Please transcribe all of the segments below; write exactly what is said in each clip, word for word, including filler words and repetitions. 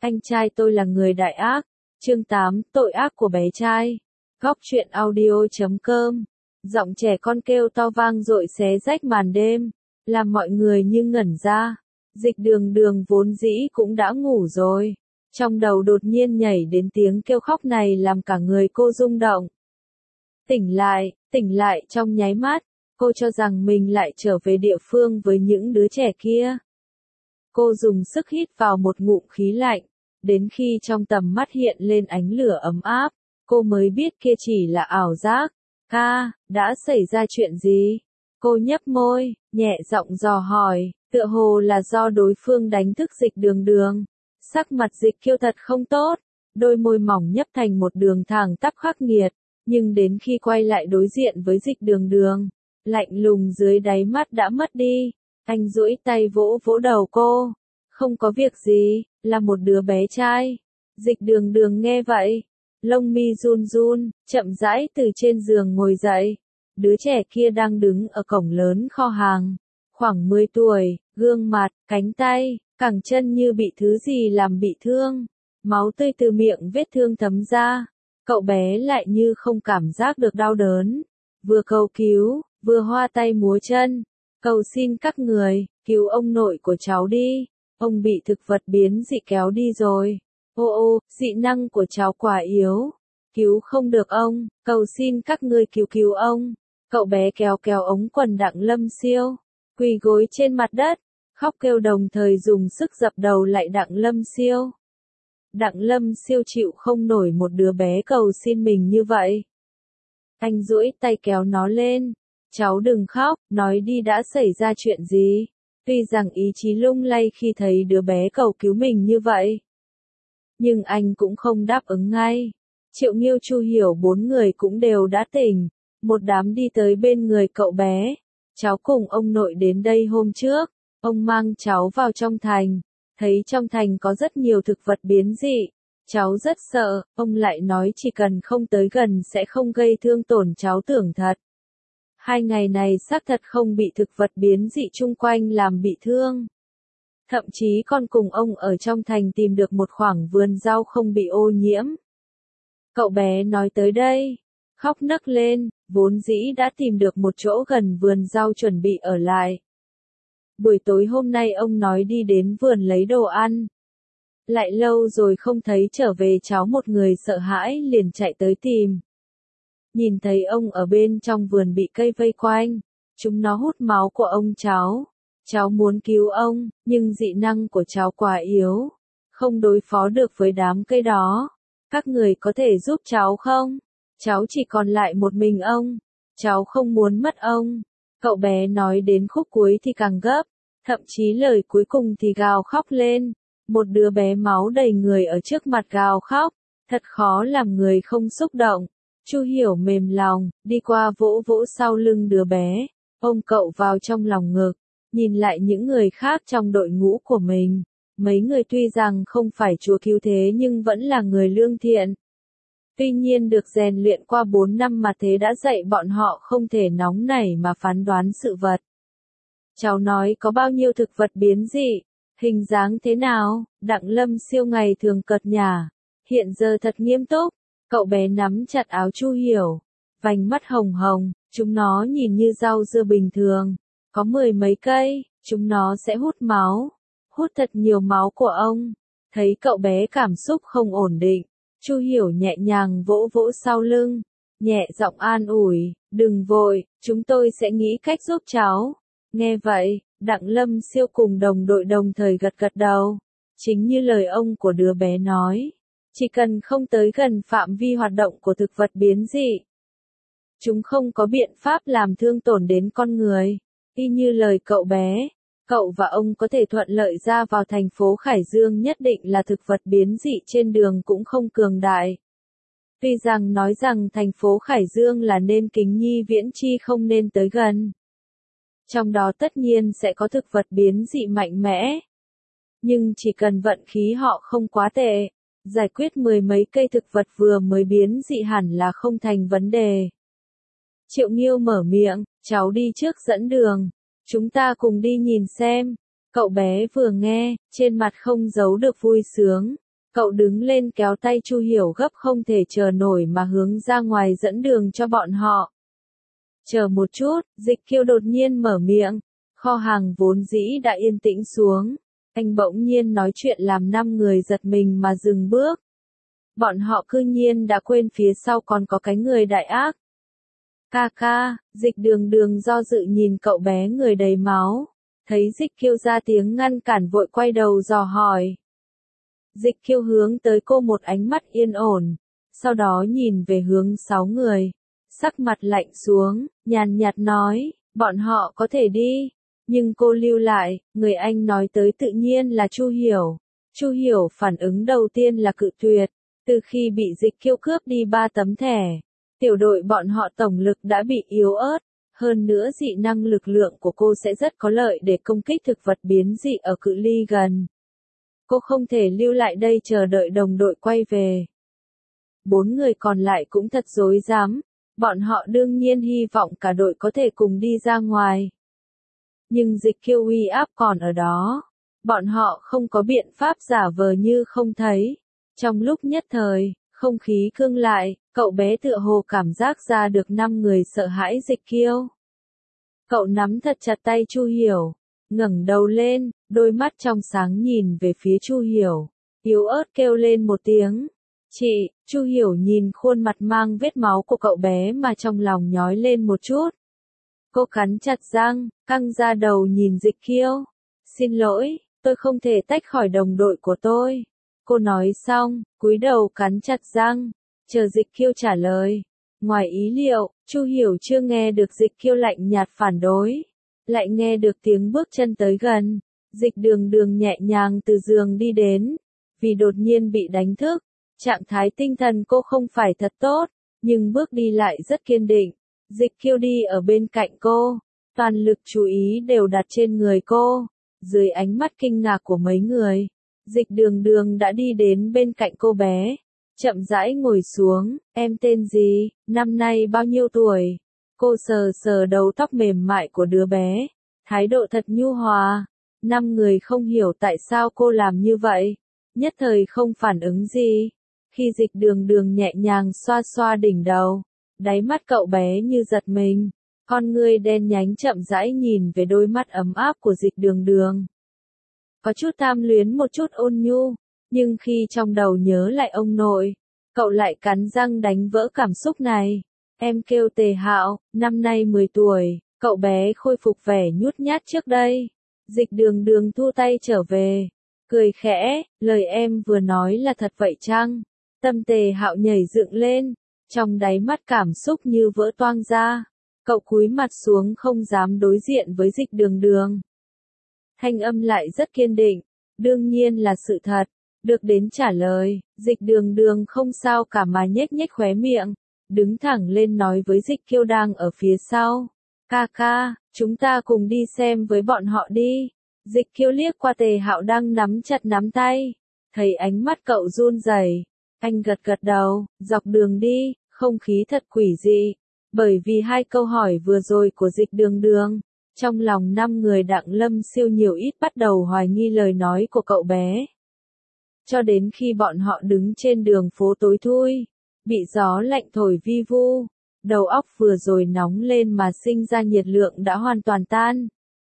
Anh trai tôi là người đại ác. Chương tám, tội ác của bé trai. Góc truyện audio chấm com. Giọng trẻ con kêu to vang dội xé rách màn đêm, làm mọi người như ngẩn ra. Dịch đường đường vốn dĩ cũng đã ngủ rồi. Trong đầu đột nhiên nhảy đến tiếng kêu khóc này làm cả người cô rung động. Tỉnh lại, tỉnh lại trong nháy mắt, cô cho rằng mình lại trở về địa phương với những đứa trẻ kia. Cô dùng sức hít vào một ngụm khí lạnh, đến khi trong tầm mắt hiện lên ánh lửa ấm áp, cô mới biết kia chỉ là ảo giác. Ca, đã xảy ra chuyện gì? Cô nhấp môi, nhẹ giọng dò hỏi, tựa hồ là do đối phương đánh thức dịch đường đường. Sắc mặt dịch kiêu thật không tốt, đôi môi mỏng nhấp thành một đường thẳng tắp khắc nghiệt, nhưng đến khi quay lại đối diện với dịch đường đường, lạnh lùng dưới đáy mắt đã mất đi. Anh duỗi tay vỗ vỗ đầu cô. Không có việc gì, là một đứa bé trai. Dịch đường đường nghe vậy, lông mi run run, chậm rãi từ trên giường ngồi dậy. Đứa trẻ kia đang đứng ở cổng lớn kho hàng, khoảng mười tuổi, gương mặt, cánh tay, cẳng chân như bị thứ gì làm bị thương. Máu tươi từ miệng vết thương thấm ra. Cậu bé lại như không cảm giác được đau đớn. Vừa cầu cứu, vừa hoa tay múa chân. Cầu xin các người, cứu ông nội của cháu đi. Ông bị thực vật biến dị kéo đi rồi. Ô ô, dị năng của cháu quá yếu. Cứu không được ông, cầu xin các ngươi cứu cứu ông. Cậu bé kéo kéo ống quần Đặng Lâm Siêu, quỳ gối trên mặt đất, khóc kêu đồng thời dùng sức dập đầu lại Đặng Lâm Siêu. Đặng Lâm Siêu chịu không nổi một đứa bé cầu xin mình như vậy. Anh duỗi tay kéo nó lên. Cháu đừng khóc, nói đi đã xảy ra chuyện gì. Tuy rằng ý chí lung lay khi thấy đứa bé cầu cứu mình như vậy, nhưng anh cũng không đáp ứng ngay. Triệu Nghiêu, Chu Hiểu bốn người cũng đều đã tỉnh. Một đám đi tới bên người cậu bé. Cháu cùng ông nội đến đây hôm trước. Ông mang cháu vào trong thành. Thấy trong thành có rất nhiều thực vật biến dị. Cháu rất sợ, ông lại nói chỉ cần không tới gần sẽ không gây thương tổn cháu tưởng thật. Hai ngày này xác thật không bị thực vật biến dị chung quanh làm bị thương. Thậm chí còn cùng ông ở trong thành tìm được một khoảng vườn rau không bị ô nhiễm. Cậu bé nói tới đây, khóc nấc lên, vốn dĩ đã tìm được một chỗ gần vườn rau chuẩn bị ở lại. Buổi tối hôm nay ông nói đi đến vườn lấy đồ ăn. Lại lâu rồi không thấy trở về, cháu một người sợ hãi liền chạy tới tìm. Nhìn thấy ông ở bên trong vườn bị cây vây quanh, chúng nó hút máu của ông cháu. Cháu muốn cứu ông, nhưng dị năng của cháu quá yếu, không đối phó được với đám cây đó. Các người có thể giúp cháu không? Cháu chỉ còn lại một mình ông. Cháu không muốn mất ông. Cậu bé nói đến khúc cuối thì càng gấp, thậm chí lời cuối cùng thì gào khóc lên. Một đứa bé máu đầy người ở trước mặt gào khóc, thật khó làm người không xúc động. Chu Hiểu mềm lòng, đi qua vỗ vỗ sau lưng đứa bé, ôm cậu vào trong lòng ngực, nhìn lại những người khác trong đội ngũ của mình. Mấy người tuy rằng không phải chúa cứu thế nhưng vẫn là người lương thiện. Tuy nhiên được rèn luyện qua bốn năm mà thế đã dạy bọn họ không thể nóng nảy mà phán đoán sự vật. Cháu nói có bao nhiêu thực vật biến dị, hình dáng thế nào? Đặng Lâm Siêu ngày thường cợt nhả, hiện giờ thật nghiêm túc. Cậu bé nắm chặt áo Chu Hiểu, vành mắt hồng hồng, chúng nó nhìn như rau dưa bình thường, có mười mấy cây, chúng nó sẽ hút máu, hút thật nhiều máu của ông. Thấy cậu bé cảm xúc không ổn định, Chu Hiểu nhẹ nhàng vỗ vỗ sau lưng, nhẹ giọng an ủi, đừng vội, chúng tôi sẽ nghĩ cách giúp cháu. Nghe vậy, Đặng Lâm Siêu cùng đồng đội đồng thời gật gật đầu, chính như lời ông của đứa bé nói. Chỉ cần không tới gần phạm vi hoạt động của thực vật biến dị, chúng không có biện pháp làm thương tổn đến con người. Y như lời cậu bé, cậu và ông có thể thuận lợi ra vào thành phố Khải Dương, nhất định là thực vật biến dị trên đường cũng không cường đại. Tuy rằng nói rằng thành phố Khải Dương là nên kính nhi viễn chi không nên tới gần. Trong đó tất nhiên sẽ có thực vật biến dị mạnh mẽ. Nhưng chỉ cần vận khí họ không quá tệ, giải quyết mười mấy cây thực vật vừa mới biến dị hẳn là không thành vấn đề. Triệu Nghiêu mở miệng, cháu đi trước dẫn đường, chúng ta cùng đi nhìn xem. Cậu bé vừa nghe, trên mặt không giấu được vui sướng, Cậu đứng lên kéo tay Chu Hiểu gấp không thể chờ nổi mà hướng ra ngoài dẫn đường cho bọn họ. Chờ một chút, Dịch Kiêu đột nhiên mở miệng, kho hàng vốn dĩ đã yên tĩnh xuống. Anh bỗng nhiên nói chuyện làm năm người giật mình mà dừng bước. Bọn họ cư nhiên đã quên phía sau còn có cái người đại ác. Ca ca, Dịch Đường Đường do dự nhìn cậu bé người đầy máu. Thấy Dịch Kiêu ra tiếng ngăn cản vội quay đầu dò hỏi. Dịch Kiêu hướng tới cô một ánh mắt yên ổn. Sau đó nhìn về hướng sáu người. Sắc mặt lạnh xuống, nhàn nhạt nói, bọn họ có thể đi. Nhưng cô lưu lại, người anh nói tới tự nhiên là Chu Hiểu. Chu Hiểu phản ứng đầu tiên là cự tuyệt. Từ khi bị Dịch Kiêu cướp đi ba tấm thẻ, tiểu đội bọn họ tổng lực đã bị yếu ớt. Hơn nữa dị năng lực lượng của cô sẽ rất có lợi để công kích thực vật biến dị ở cự ly gần. Cô không thể lưu lại đây chờ đợi đồng đội quay về. Bốn người còn lại cũng thật rối rắm. Bọn họ đương nhiên hy vọng cả đội có thể cùng đi ra ngoài. Nhưng Dịch Kiêu uy áp còn ở đó. Bọn họ không có biện pháp giả vờ như không thấy. Trong lúc nhất thời, không khí cương lại, cậu bé tựa hồ cảm giác ra được năm người sợ hãi Dịch Kiêu. Cậu nắm thật chặt tay Chu Hiểu, ngẩng đầu lên, đôi mắt trong sáng nhìn về phía Chu Hiểu, yếu ớt kêu lên một tiếng. Chị, Chu Hiểu nhìn khuôn mặt mang vết máu của cậu bé mà trong lòng nhói lên một chút. Cô cắn chặt răng, căng ra đầu nhìn Dịch Kiêu. Xin lỗi, tôi không thể tách khỏi đồng đội của tôi. Cô nói xong, cúi đầu cắn chặt răng, chờ Dịch Kiêu trả lời. Ngoài ý liệu, Chu Hiểu chưa nghe được Dịch Kiêu lạnh nhạt phản đối. Lại nghe được tiếng bước chân tới gần. Dịch Đường Đường nhẹ nhàng từ giường đi đến. Vì đột nhiên bị đánh thức. Trạng thái tinh thần cô không phải thật tốt, nhưng bước đi lại rất kiên định. Dịch Kiêu đi ở bên cạnh cô, toàn lực chú ý đều đặt trên người cô. Dưới ánh mắt kinh ngạc của mấy người, Dịch Đường Đường đã đi đến bên cạnh cô bé, chậm rãi ngồi xuống. Em tên gì, năm nay bao nhiêu tuổi? Cô sờ sờ đầu tóc mềm mại của đứa bé, thái độ thật nhu hòa. Năm người không hiểu tại sao cô làm như vậy, nhất thời không phản ứng gì. Khi Dịch Đường Đường nhẹ nhàng xoa xoa đỉnh đầu, đáy mắt cậu bé như giật mình, con ngươi đen nhánh chậm rãi nhìn về đôi mắt ấm áp của Dịch Đường Đường. Có chút tham luyến một chút ôn nhu, nhưng khi trong đầu nhớ lại ông nội, cậu lại cắn răng đánh vỡ cảm xúc này. Em kêu Tề Hạo, năm nay mười tuổi, cậu bé khôi phục vẻ nhút nhát trước đây. Dịch Đường Đường thu tay trở về, cười khẽ, lời em vừa nói là thật vậy chăng? Tâm Tề Hạo nhảy dựng lên, trong đáy mắt cảm xúc như vỡ toang ra. Cậu cúi mặt xuống không dám đối diện với Dịch Đường Đường. Thanh âm lại rất kiên định, đương nhiên là sự thật. Được đến trả lời, Dịch Đường Đường không sao cả mà nhếch nhếch khóe miệng, đứng thẳng lên nói với Dịch Kiêu đang ở phía sau. Ca ca, chúng ta cùng đi xem với bọn họ đi. Dịch Kiêu liếc qua Tề Hạo đang nắm chặt nắm tay, thấy ánh mắt cậu run rẩy, anh gật gật đầu. Dọc đường đi, không khí thật quỷ dị, bởi vì hai câu hỏi vừa rồi của Dịch Đường Đường, trong lòng năm người Đặng Lâm Siêu nhiều ít bắt đầu hoài nghi lời nói của cậu bé. Cho đến khi bọn họ đứng trên đường phố tối thui, bị gió lạnh thổi vi vu, đầu óc vừa rồi nóng lên mà sinh ra nhiệt lượng đã hoàn toàn tan.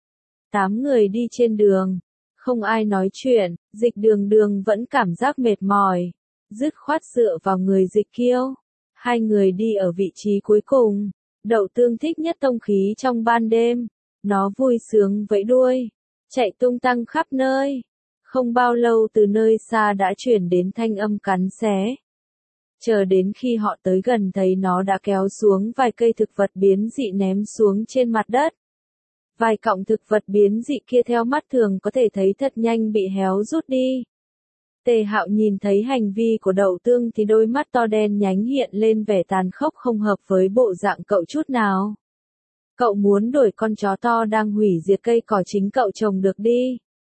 Tám người đi trên đường, không ai nói chuyện, Dịch Đường Đường vẫn cảm giác mệt mỏi, dứt khoát dựa vào người Dịch Kiêu. Hai người đi ở vị trí cuối cùng, Đậu Tương thích nhất thông khí trong ban đêm, nó vui sướng vẫy đuôi, chạy tung tăng khắp nơi. Không bao lâu từ nơi xa đã chuyển đến thanh âm cắn xé. Chờ đến khi họ tới gần thấy nó đã kéo xuống vài cây thực vật biến dị ném xuống trên mặt đất. Vài cọng thực vật biến dị kia theo mắt thường có thể thấy thật nhanh bị héo rút đi. Tề Hạo nhìn thấy hành vi của Đậu Tương thì đôi mắt to đen nhánh hiện lên vẻ tàn khốc không hợp với bộ dạng cậu chút nào. Cậu muốn đuổi con chó to đang hủy diệt cây cỏ chính cậu trồng được đi.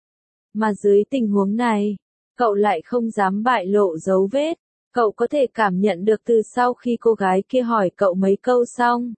Mà dưới tình huống này, cậu lại không dám bại lộ dấu vết. Cậu có thể cảm nhận được từ sau khi cô gái kia hỏi cậu mấy câu xong.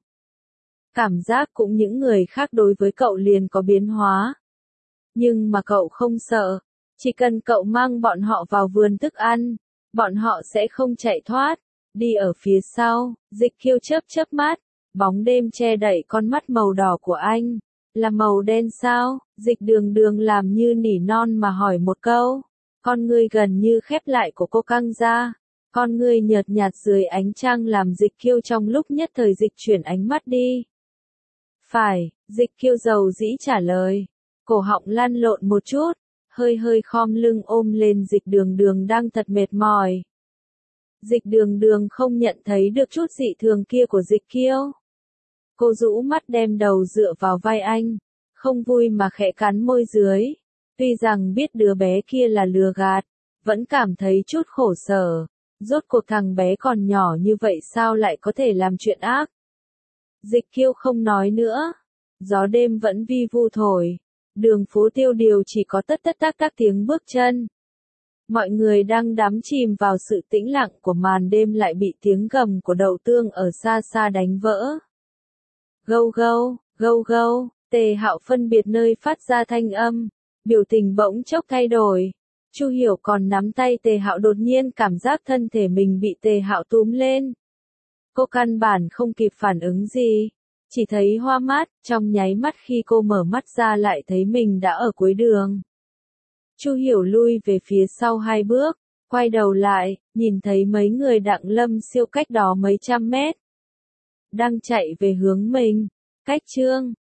Cảm giác cũng những người khác đối với cậu liền có biến hóa. Nhưng mà cậu không sợ. Chỉ cần cậu mang bọn họ vào vườn thức ăn, bọn họ sẽ không chạy thoát. Đi ở phía sau, Dịch Kiêu chớp chớp mắt, bóng đêm che đậy con mắt màu đỏ của anh. Là màu đen sao? Dịch Đường Đường làm như nỉ non mà hỏi một câu. Con ngươi gần như khép lại của cô căng ra. Con ngươi nhợt nhạt dưới ánh trăng làm Dịch Kiêu trong lúc nhất thời dịch chuyển ánh mắt đi. Phải, Dịch Kiêu dầu dĩ trả lời. Cổ họng lăn lộn một chút, hơi hơi khom lưng ôm lên Dịch Đường Đường đang thật mệt mỏi. Dịch Đường Đường không nhận thấy được chút dị thường kia của Dịch Kiêu. Cô rũ mắt đem đầu dựa vào vai anh, không vui mà khẽ cắn môi dưới. Tuy rằng biết đứa bé kia là lừa gạt, vẫn cảm thấy chút khổ sở. Rốt cuộc thằng bé còn nhỏ như vậy sao lại có thể làm chuyện ác. Dịch Kiêu không nói nữa. Gió đêm vẫn vi vu thổi. Đường phố tiêu điều chỉ có tất tất tác các tiếng bước chân. Mọi người đang đắm chìm vào sự tĩnh lặng của màn đêm lại bị tiếng gầm của đậu tương ở xa xa đánh vỡ. Gâu gâu, gâu gâu, Tề Hạo phân biệt nơi phát ra thanh âm, biểu tình bỗng chốc thay đổi. Chu Hiểu còn nắm tay Tề Hạo đột nhiên cảm giác thân thể mình bị Tề Hạo túm lên. Cô căn bản không kịp phản ứng gì, chỉ thấy hoa mắt, trong nháy mắt khi cô mở mắt ra lại thấy mình đã ở cuối đường. Chu Hiểu lui về phía sau hai bước, quay đầu lại, nhìn thấy mấy người Đặng Lâm Siêu cách đó mấy trăm mét. Đang chạy về hướng mình. Cách Trương,